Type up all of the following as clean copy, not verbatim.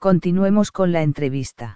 Continuemos con la entrevista.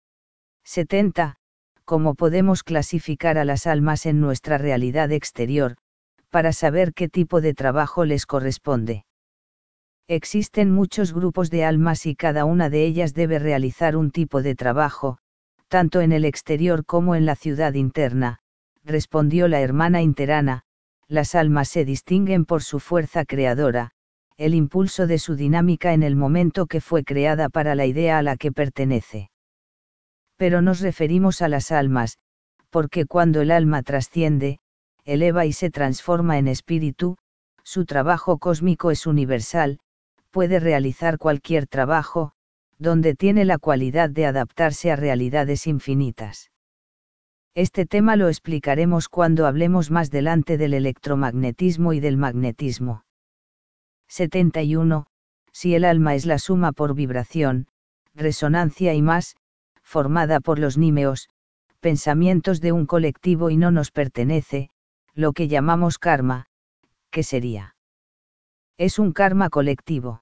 70. ¿Cómo podemos clasificar a las almas en nuestra realidad exterior, para saber qué tipo de trabajo les corresponde? Existen muchos grupos de almas y cada una de ellas debe realizar un tipo de trabajo, tanto en el exterior como en la ciudad interna, respondió la hermana interana. Las almas se distinguen por su fuerza creadora, el impulso de su dinámica en el momento que fue creada para la idea a la que pertenece. Pero nos referimos a las almas, porque cuando el alma trasciende, eleva y se transforma en espíritu, su trabajo cósmico es universal, puede realizar cualquier trabajo, donde tiene la cualidad de adaptarse a realidades infinitas. Este tema lo explicaremos cuando hablemos más adelante del electromagnetismo y del magnetismo. 71. Si el alma es la suma por vibración, resonancia y más, formada por los nímeos, pensamientos de un colectivo y no nos pertenece, lo que llamamos karma, ¿qué sería? Es un karma colectivo.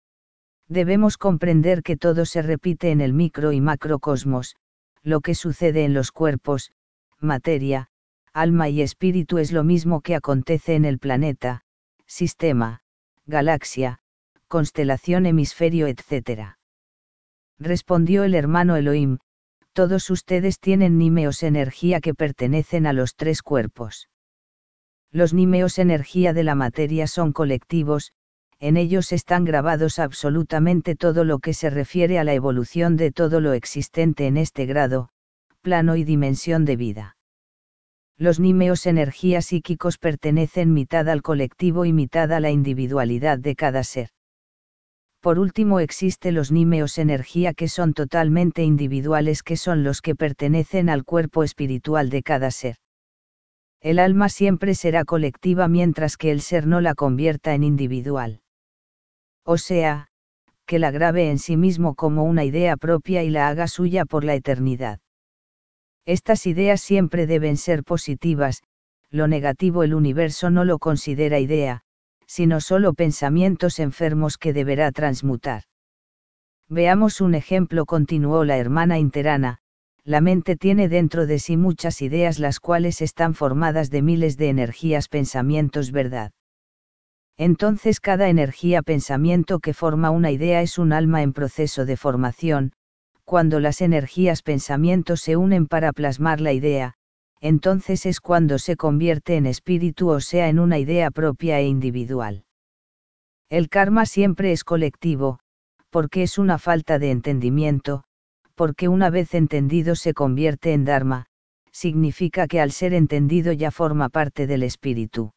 Debemos comprender que todo se repite en el micro y macrocosmos, lo que sucede en los cuerpos, materia, alma y espíritu es lo mismo que acontece en el planeta, sistema, galaxia, constelación, hemisferio, etc. Respondió el hermano Elohim: todos ustedes tienen nímeos energía que pertenecen a los tres cuerpos. Los nímeos energía de la materia son colectivos, en ellos están grabados absolutamente todo lo que se refiere a la evolución de todo lo existente en este grado, plano y dimensión de vida. Los nímeos energía psíquicos pertenecen mitad al colectivo y mitad a la individualidad de cada ser. Por último existe los nímeos energía que son totalmente individuales, que son los que pertenecen al cuerpo espiritual de cada ser. El alma siempre será colectiva mientras que el ser no la convierta en individual. O sea, que la grabe en sí mismo como una idea propia y la haga suya por la eternidad. Estas ideas siempre deben ser positivas, lo negativo el universo no lo considera idea, sino solo pensamientos enfermos que deberá transmutar. Veamos un ejemplo, continuó la hermana interana. La mente tiene dentro de sí muchas ideas, las cuales están formadas de miles de energías pensamientos, ¿verdad? Entonces cada energía pensamiento que forma una idea es un alma en proceso de formación. Cuando las energías pensamientos se unen para plasmar la idea, entonces es cuando se convierte en espíritu, o sea, en una idea propia e individual. El karma siempre es colectivo, porque es una falta de entendimiento, porque una vez entendido se convierte en dharma, significa que al ser entendido ya forma parte del espíritu.